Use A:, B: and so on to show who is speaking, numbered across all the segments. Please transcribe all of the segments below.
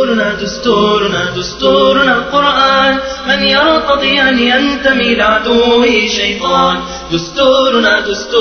A: دستورنا القرآن، من يرتضي أن ينتمي لعدوه شيطان. دستورنا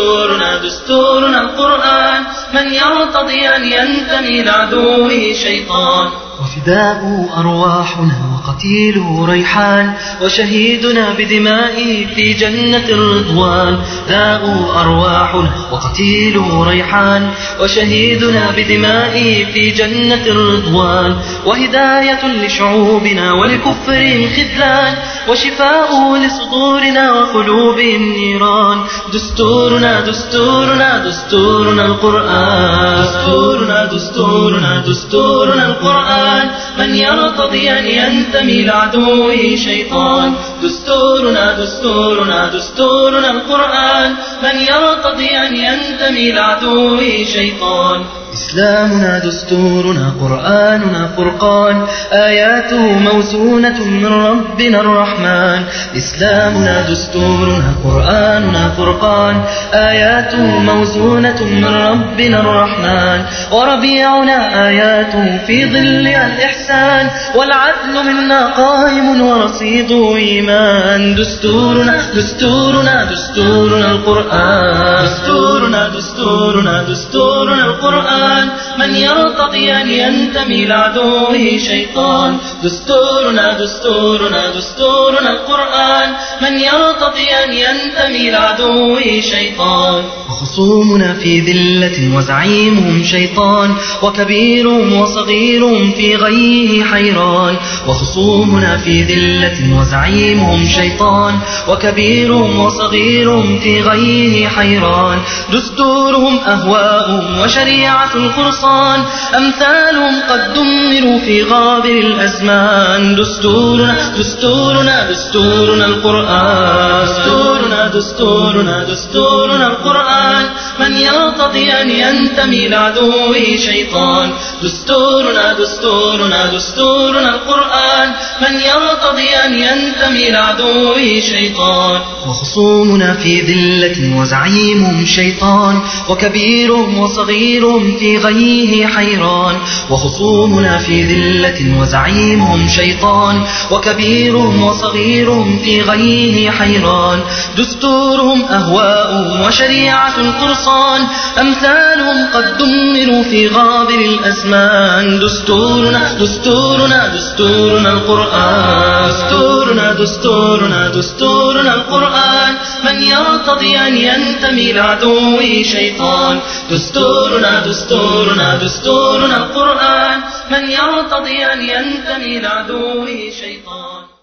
A: القرآن، من يرتضي أن ينتمي لعدوه شيطان.
B: وفداء أرواحنا وقتيل ريحان، وشهيدنا بدمائه في جنة الرضوان. فداء أرواحنا وقتيل ريحان، وشهيدنا بدمائه في جنة الرضوان. وهداية لشعوبنا ولكفرهم خذلان، وشفاء لصدورنا وقلوبهم نيران. دستورنا القرآن، دستورنا القرآن، من يرتضي أن ينتمي لعدوه شيطان. دستورنا القرآن، من يرتضي أن ينتمي لعدوه شيطان. إسلامنا دستورنا قرآننا فرقان، آياته موزونة من ربنا الرحمن. إسلامنا دستورنا قرآننا فرقان، آياته موزونة من ربنا الرحمن. وربيعنا آياته في ظلها الإحسان، والعدل منا قائم ورصيده إيمان. دستورنا القرآن، دستورنا القرآن، من يرتضي أن ينتمي لعدوه شيطان. دستورنا القرآن، من يرتضي أن ينتمي لعدوه شيطان. وخصومنا في ذلة وزعيمهم شيطان، وكبيرهم وصغيرهم في غيه حيران. وخصومنا في ذلة وزعيمهم شيطان، وكبيرهم وصغيرهم في غيه حيران. دستورهم أهواءهم وشريعة القرصان، أمثالهم قد دمروا في غابر الأزمان. دستورنا القرآن، دستورنا القرآن، من يرتضي أن ينتمي لعدوه شيطان. دستورنا القرآن، من يرتضي أن ينتمي لعدوه شيطان. وخصومنا في ذلة وزعيمهم شيطان، وكبيرهم وصغيرهم في غيه حيران. وخصومنا في ذلة وزعيمهم شيطان، وكبيرهم وصغيرهم في غيه حيران. دستورهم أهواءهم وشريعة القرصان، أمثالهم قد دمروا في غابر الأزمان. دستورنا القرآن، دستورنا القرآن، من يرتضي أن ينتمي لعدوه شيطان. دستورنا القرآن، من يرتضي أن ينتمي لعدوه شيطان.